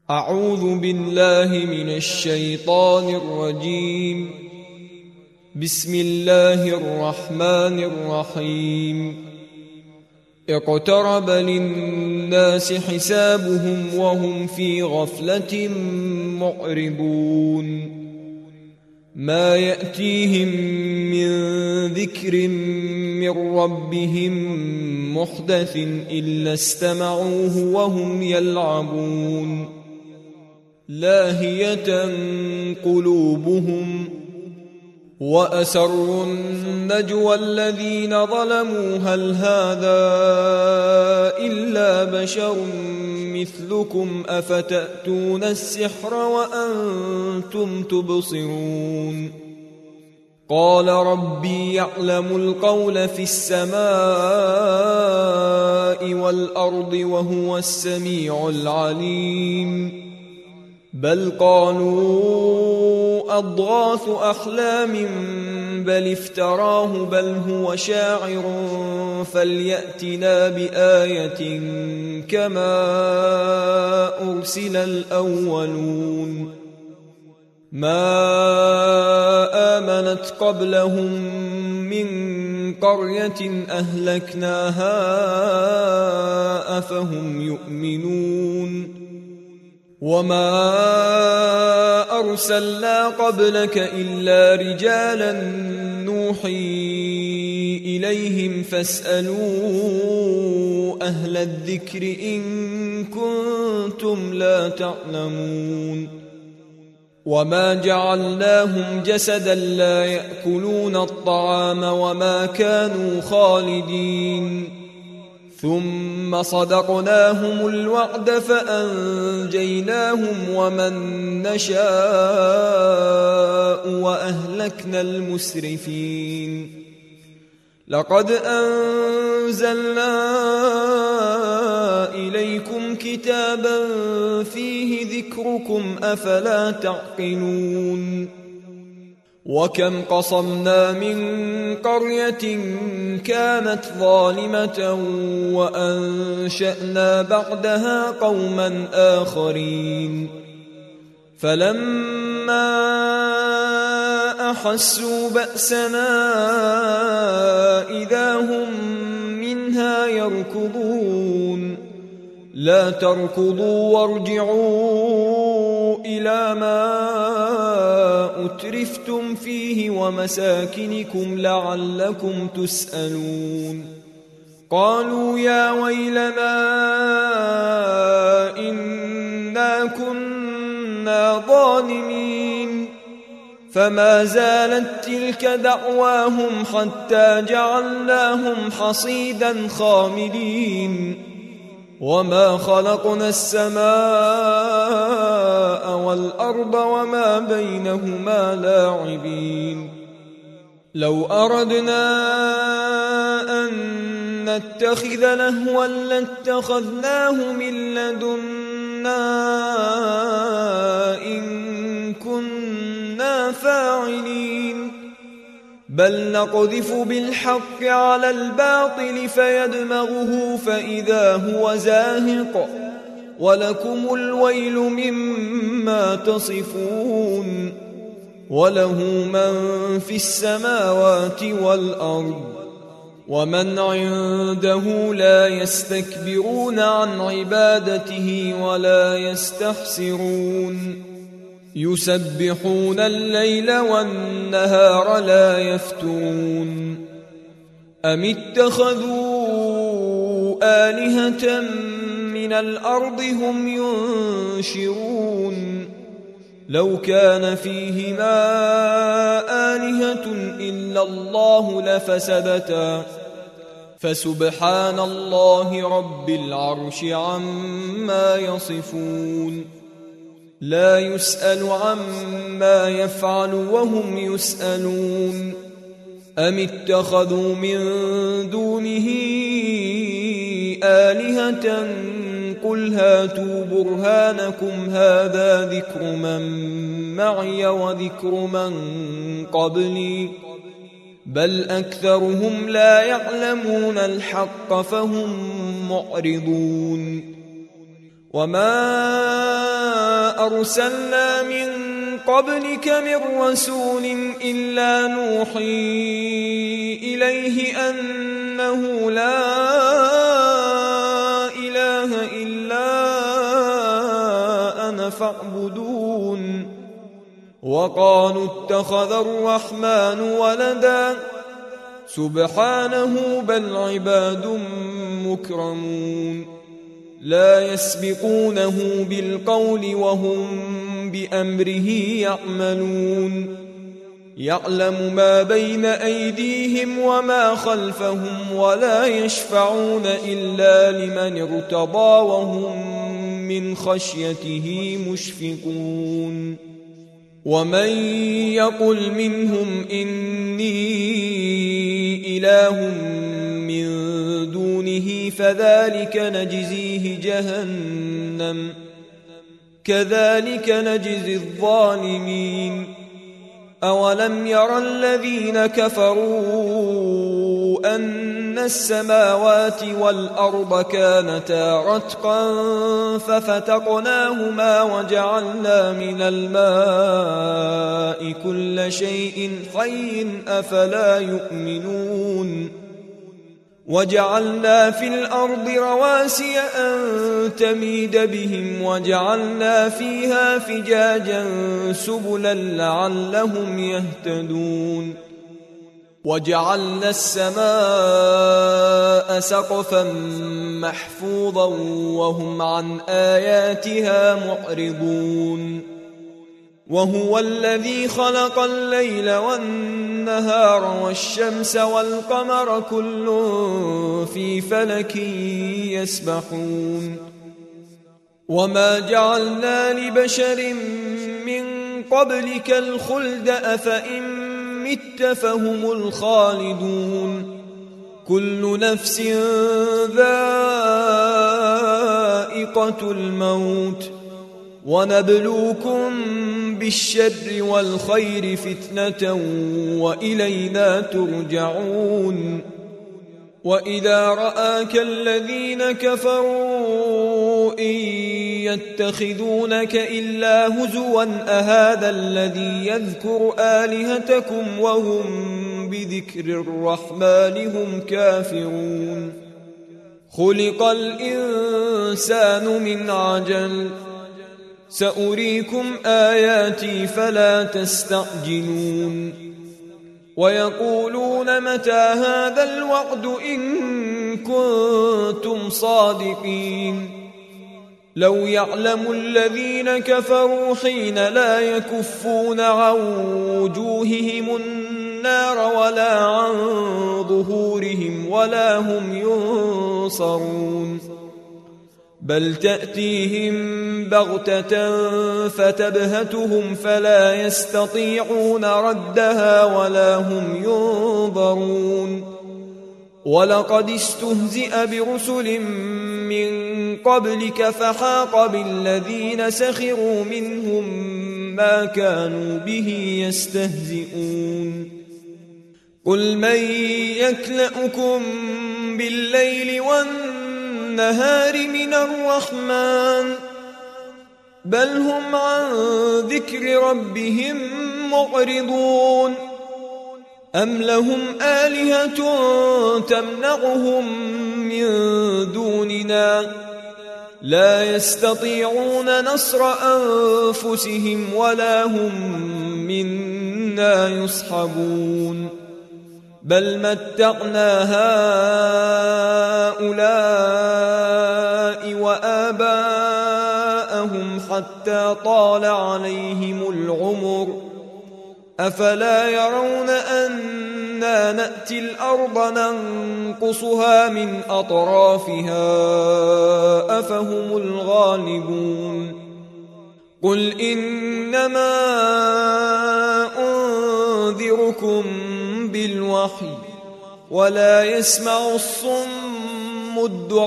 أعوذ بالله من الشيطان الرجيم. بسم الله الرحمن الرحيم. اقترب للناس حسابهم وهم في غفلة معرضون. ما يأتيهم من ذكر من ربهم محدث إلا استمعوه وهم يلعبون. لاهية قلوبهم وأسروا النجوى الذين ظلموا هل هذا إلا بشر مثلكم أفتأتون السحر وأنتم تبصرون. قال ربي يعلم القول في السماء والأرض وهو السميع العليم. بل قالوا أضغاث أحلام بل افتراه بل هو شاعر فليأتنا بآية كما أرسل الأولون. ما آمنت قبلهم من قرية أهلكناها أفهم يؤمنون. وما أرسلنا قبلك إلا رجالا نوحي إليهم فاسألوا أهل الذكر إن كنتم لا تعلمون. وما جعلناهم جسدا لا يأكلون الطعام وما كانوا خالدين. ثم صدقناهم الوعد فأنجيناهم ومن نشاء وأهلكنا المسرفين. لقد أنزلنا إليكم كتابا فيه ذكركم أفلا تعقلون. وكم قصمنا من قرية كانت ظالمة وأنشأنا بعدها قوما آخرين. فلما أحسوا بأسنا إذا هم منها يركضون. لا تركضوا وارجعوا إلى ما أترفتم فيه ومساكنكم لعلكم تسألون. قالوا يا ويلنا إنا كنا ظالمين. فما زالت تلك دعواهم حتى جعلناهم حصيدا خامدين. وما خلقنا السماء والأرض وما بينهما لاعبين. لو أردنا أن نتخذ لهوا لاتخذناه من لدنا إن كنا فاعلين. بل نقذف بالحق على الباطل فيدمغه فإذا هو زاهق ولكم الويل مما تصفون. وله من في السماوات والأرض ومن عنده لا يستكبرون عن عبادته ولا يستحسرون. يسبحون الليل والنهار لا يفترون. أم اتخذوا آلهة من الأرض هم ينشرون. لو كان فيهما آلهة إلا الله لفسدتا فسبحان الله رب العرش عما يصفون. لا يسأل عما يفعل وهم يسألون. أم اتخذوا من دونه آلهة قل هاتوا برهانكم هذا ذكر من معي وذكر من قبلي بل أكثرهم لا يعلمون الحق فهم معرضون. وما أرسلنا من قبلك من رسول إلا نوحي إليه أنه لا إله إلا أنا فاعبدون وقالوا اتخذ الرحمن ولدا سبحانه بل عباد مكرمون لا يسبقونه بالقول وهم بأمره يعملون يعلم ما بين أيديهم وما خلفهم ولا يشفعون إلا لمن ارتضى وهم من خشيته مشفقون ومن يقل منهم إني إله من دونه فذلك نجزيه جهنم كذلك نجزي الظالمين أولم ير الذين كفروا أن السماوات والأرض كانتا رتقا ففتقناهما وجعلنا من الماء كل شيء حي أفلا يؤمنون وجعلنا في الأرض رواسي أن تميد بهم وجعلنا فيها فجاجا سبلا لعلهم يهتدون وجعلنا السماء سقفا محفوظا وهم عن آياتها معرضون وهو الذي خلق الليل والنهار والشمس والقمر كل في فلك يسبحون وما جعلنا لبشر من قبلك الخلد أفإن مت فهم الخالدون كل نفس ذائقة الموت ونبلوكم بالشر والخير فتنة وإلينا ترجعون وإذا رآك الذين كفروا إن يتخذونك إلا هزوا أهذا الذي يذكر آلهتكم وهم بذكر الرحمن هم كافرون خلق الإنسان من عجل سأريكم آياتي فلا تستعجلون ويقولون متى هذا الوعد إن كنتم صادقين لو يعلم الذين كفروا حين لا يكفون عن وجوههم النار ولا عن ظهورهم ولا هم ينصرون بل تأتيهم بغتة فتبهتهم فلا يستطيعون ردها ولا هم ينظرون ولقد استهزئ برسل من قبلك فحاق بالذين سخروا منهم ما كانوا به يستهزئون قل من يكلأكم بالليل والنهار من الرحمن بل هم عن ذكر ربهم معرضون أم لهم آلهة تمنعهم من دوننا لا يستطيعون نصر أنفسهم ولا هم منا يصحبون بل متعنا هؤلاء وآباءهم حتى طال عليهم العمر أفلا يرون أنا نأتي الأرض ننقصها من أطرافها أفهم الغالبون قل إنما أنذركم بالوحي ولا يسمع الصم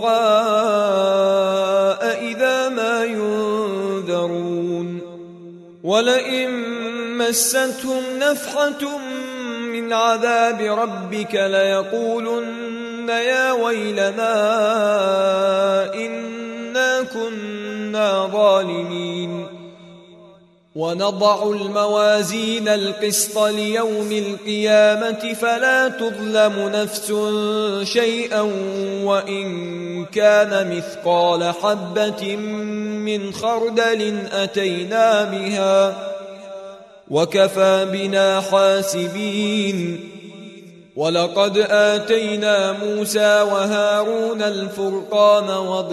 الدعاء إذا ما ينذرون ولئن مستهم نفحة من عذاب ربك ليقولن يا ويلنا إنا كنا ظالمين ونضع الموازين القسط ليوم القيامة فلا تظلم نفس شيئا وإن كان مثقال حبة من خردل أتينا بها وكفى بنا حاسبين. ولقد آتينا موسى وهارون الفرقان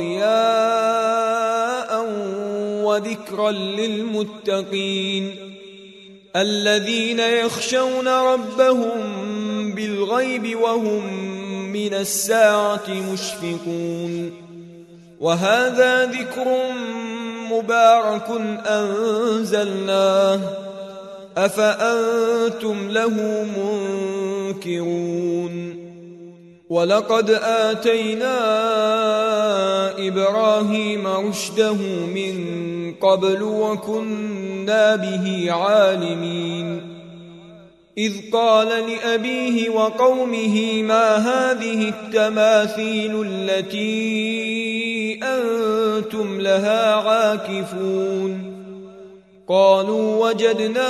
وضياء وذكرا للمتقين الذين يخشون ربهم بالغيب وهم من الساعة مشفقون. وهذا ذكر مبارك أنزلناه أفأنتم له منكرون. ولقد آتينا إبراهيم رشده من قبل وكنا به عالمين. إذ قال لأبيه وقومه ما هذه التماثيل التي أنتم لها عاكفون؟ قالوا وجدنا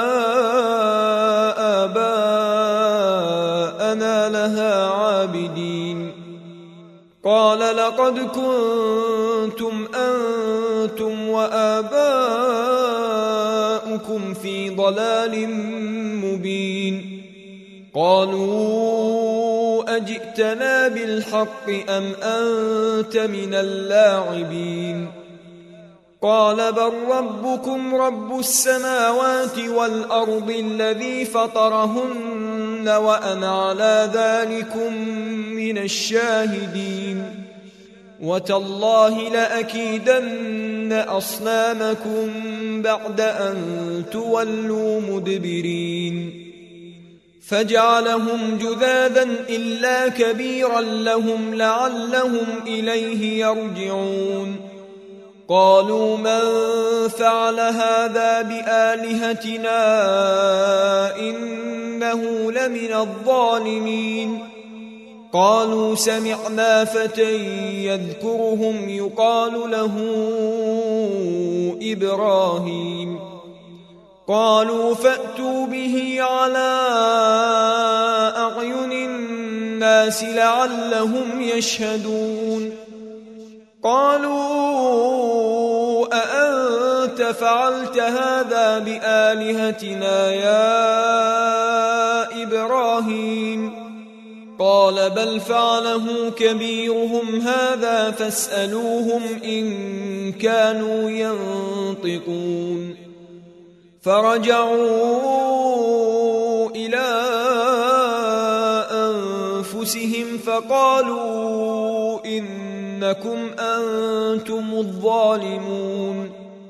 آباءنا لها عابدين. قال لقد كنتم أنتم وآباؤكم في ضلال مبين. قالوا أجئتنا بالحق أم أنت من اللاعبين؟ قال بل ربكم رب السماوات والأرض الذي فطرهن وأنا على ذلكم من الشاهدين. وتالله لأكيدن أصنامكم بعد أن تولوا مدبرين. فجعلهم جذاذا إلا كبيرا لهم لعلهم إليه يرجعون. قالوا من فعل هذا بآلهتنا إنه لمن الظالمين. قالوا سمعنا فتى يذكرهم يقال له إبراهيم. قالوا فأتوا به على أعين الناس لعلهم يشهدون. قالوا أأنت فعلت هذا بآلهتنا يا إبراهيم؟ قال بل فعله كبيرهم هذا فاسألوهم إن كانوا ينطقون. فرجعوا إلى أنفسهم فقالوا إنكم أنتم الظالمون.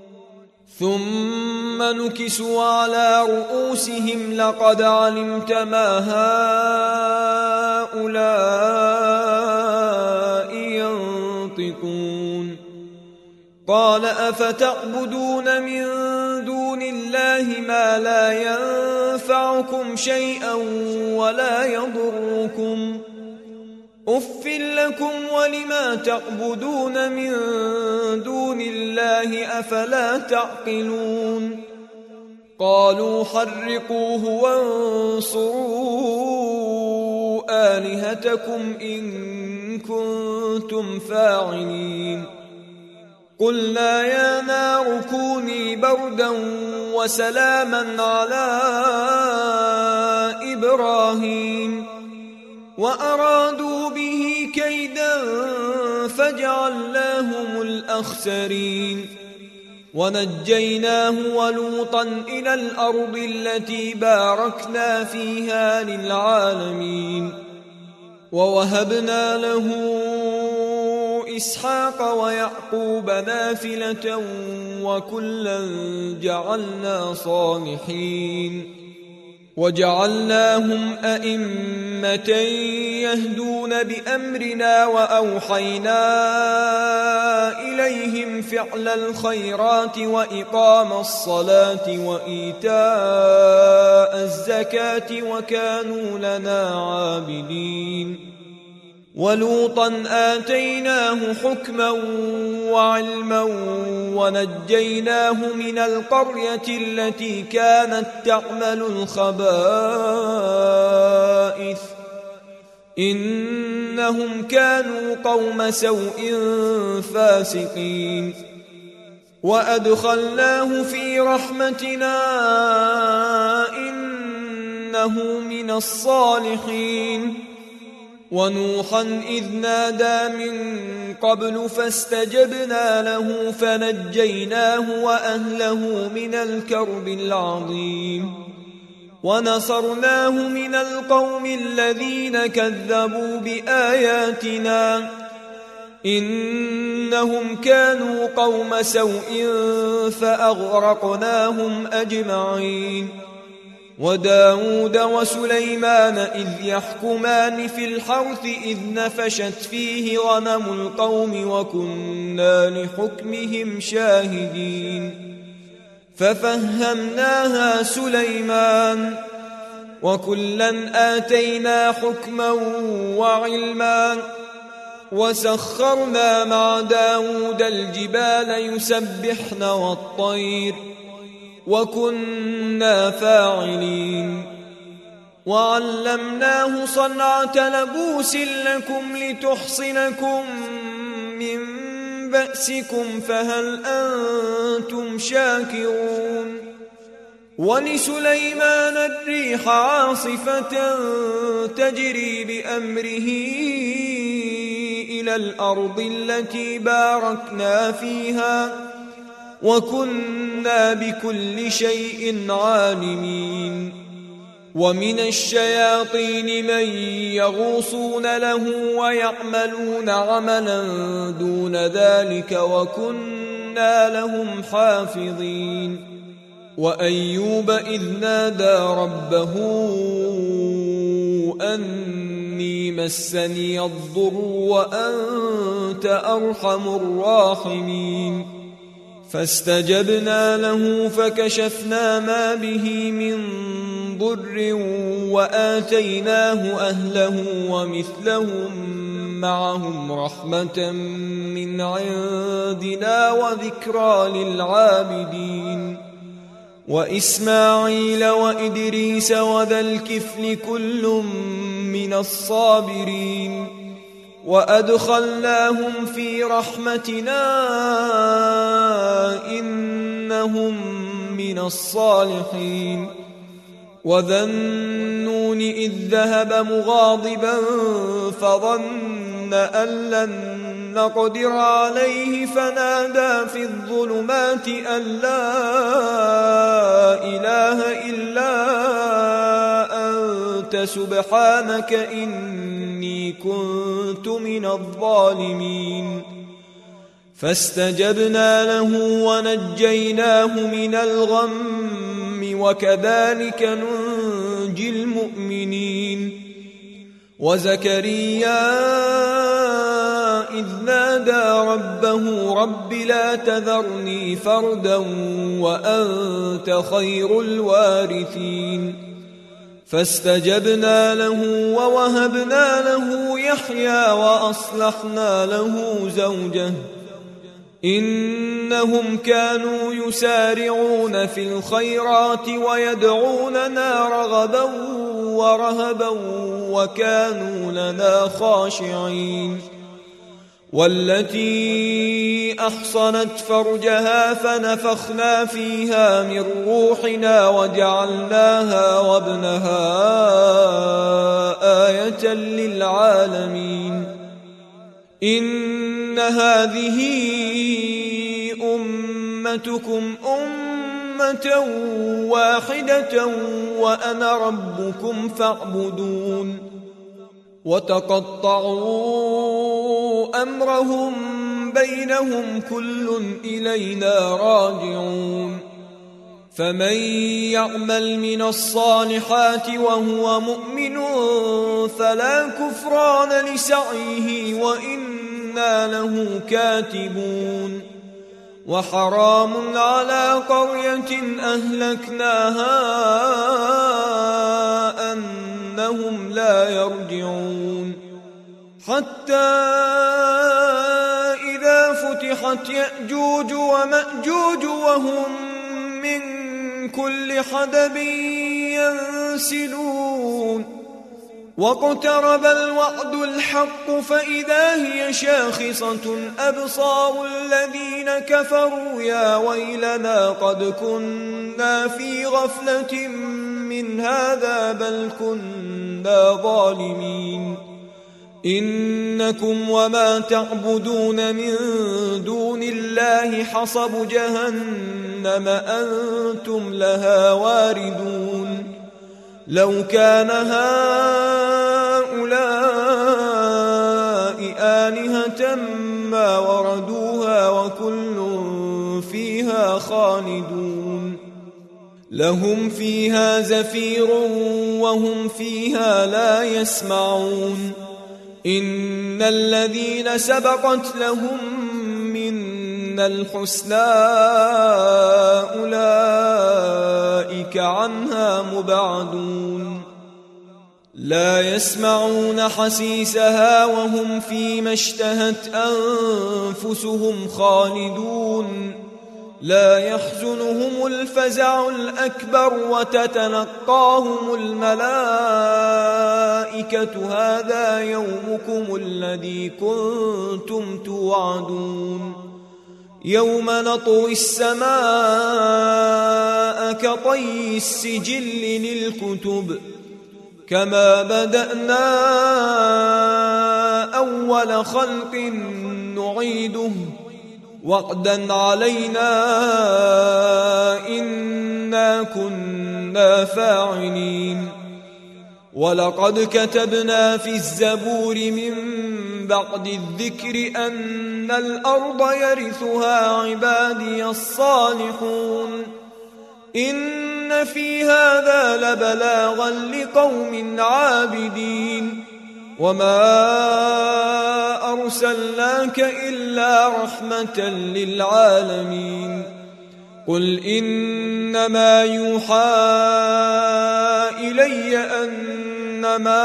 ثم نكسوا على رؤوسهم لقد علمت ما هؤلاء ينطقون. قال أفتعبدون من دون الله ما لا ينفعكم شيئا ولا يضركم؟ أف لكم ولما تعبدون من دون الله أفلا تعقلون؟ قالوا حرقوه وانصروا آلهتكم إن كنتم فاعلين. قلنا يا نار كوني بردا وسلاما على إبراهيم وأرادوا به كيدا فجعلناهم الأخسرين. ونجيناه ولوطا إلى الأرض التي باركنا فيها للعالمين. ووهبنا له إسحاق ويعقوب نافلة وكلا جعلنا صالحين. وجعلناهم أئمة يهدون بأمرنا وأوحينا إليهم فعل الخيرات وإقام الصلاة وإيتاء الزكاة وكانوا لنا عابدين. ولوطا آتيناه حكما وعلما ونجيناه من القرية التي كانت تعمل الخبائث إنهم كانوا قوم سوء فاسقين وأدخلناه في رحمتنا إنه من الصالحين ونوحا إذ نادى من قبل فاستجبنا له فنجيناه وأهله من الكرب العظيم ونصرناه من القوم الذين كذبوا بآياتنا إنهم كانوا قوم سوء فأغرقناهم أجمعين وداود وسليمان إذ يحكمان في الحرث إذ نفشت فيه غنم القوم وكنا لحكمهم شاهدين ففهمناها سليمان وكلا آتينا حكما وعلما وسخرنا مع داود الجبال يسبحن والطير وكنا فاعلين وعلمناه صنعة لبوس لكم لتحصنكم من بأسكم فهل أنتم شاكرون ولسليمان الريح عاصفة تجري بأمره إلى الأرض التي باركنا فيها وكنا بكل شيء عالمين ومن الشياطين من يغوصون له ويعملون عملا دون ذلك وكنا لهم حافظين وأيوب إذ نادى ربه أني مسني الضر وأنت أرحم الراحمين فاستجبنا له فكشفنا ما به من ضر وآتيناه أهله ومثلهم معهم رحمة من عندنا وذكرى للعابدين وإسماعيل وإدريس وذا الكفل كل من الصابرين وأدخلناهم في رحمتنا إنهم من الصالحين وذا النون إذ ذهب مغاضبا فظن أن لن نقدر عليه فنادى في الظلمات أن لا إله إلا أنت سبحانك إني كنت من الظالمين فاستجبنا له ونجيناه من الغم وكذلك ننجي المؤمنين وزكريا إذ نادى ربه رب لا تذرني فردا وأنت خير الوارثين فاستجبنا له ووهبنا له يحيى وأصلحنا له زوجه إنهم كانوا يسارعون في الخيرات ويدعوننا رغبا ورهبا وكانوا لنا خاشعين والتي أحصنت فرجها فنفخنا فيها من روحنا وجعلناها وابنها آية للعالمين إن هذه أمتكم أمة واحدة وأنا ربكم فاعبدون وتقطعوا أمرهم بينهم كل إلينا راجعون فمن يعمل من الصالحات وهو مؤمن فلا كفران لسعيه وإنا له كاتبون وحرام على قرية أهلكناها أنهم لا يرجعون حتى إذا فتحت سُفِحَتْ يَأْجُوجُ وَمَأْجُوجُ وَهُمْ مِنْ كُلِّ حَدَبٍ يَنْسِلُونَ وَاقْتَرَبَ الْوَعْدُ الْحَقُّ فَإِذَا هِيَ شَاخِصَةٌ أَبْصَارُ الَّذِينَ كَفَرُوا يَا وَيْلَنَا قَدْ كُنَّا فِي غَفْلَةٍ مِّنْ هَذَا بَلْ كُنَّا ظَالِمِينَ إِنَّكُمْ وَمَا تَعْبُدُونَ مِن دُونِ اللَّهِ حَصَبُ جَهَنَّمَ أَنْتُمْ لَهَا وَارِدُونَ لَوْ كَانَ هَؤُلَاءِ آلِهَةً مَا وَرَدُوهَا وَكُلٌّ فِيهَا خَالِدُونَ لَهُمْ فِيهَا زَفِيرٌ وَهُمْ فِيهَا لا يَسْمَعُونَ إِنَّ الَّذِينَ سَبَقَتْ لَهُم مِّنَّا الْحُسْنَى أُولَئِكَ عَنْهَا مُبْعَدُونَ لا يسمعون حسيسها وهم فيما اشتهت أنفسهم خالدون لا يحزنهم الفزع الأكبر وتتلقاهم الملائكة هذا يومكم الذي كنتم توعدون يوم نطوي السماء كطي السجل للكتب كما بدأنا أول خلق نعيده وعدا علينا إنا كنا فاعلين ولقد كتبنا في الزبور من بعد الذكر أن الأرض يرثها عبادي الصالحون إن في هذا لبلاغا لقوم عابدين وما أرسلناك إلا رحمة للعالمين قل إنما يوحى إلي أنما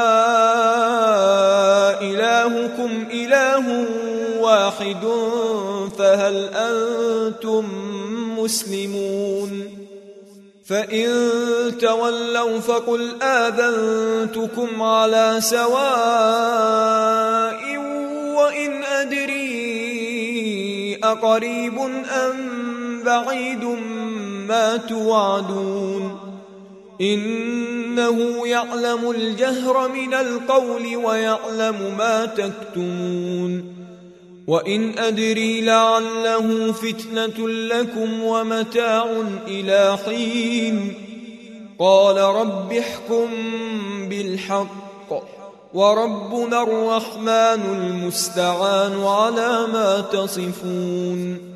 إلهكم إله واحد فهل أنتم مسلمون فإن تولوا فقل آذنتكم على سواء وإن أدري أقريب أم بعيد ما توعدون إنه يعلم الجهر من القول ويعلم ما تكتمون وإن أدري لعله فتنة لكم ومتاع إلى حين قال رب احكم بالحق وربنا الرحمن المستعان على ما تصفون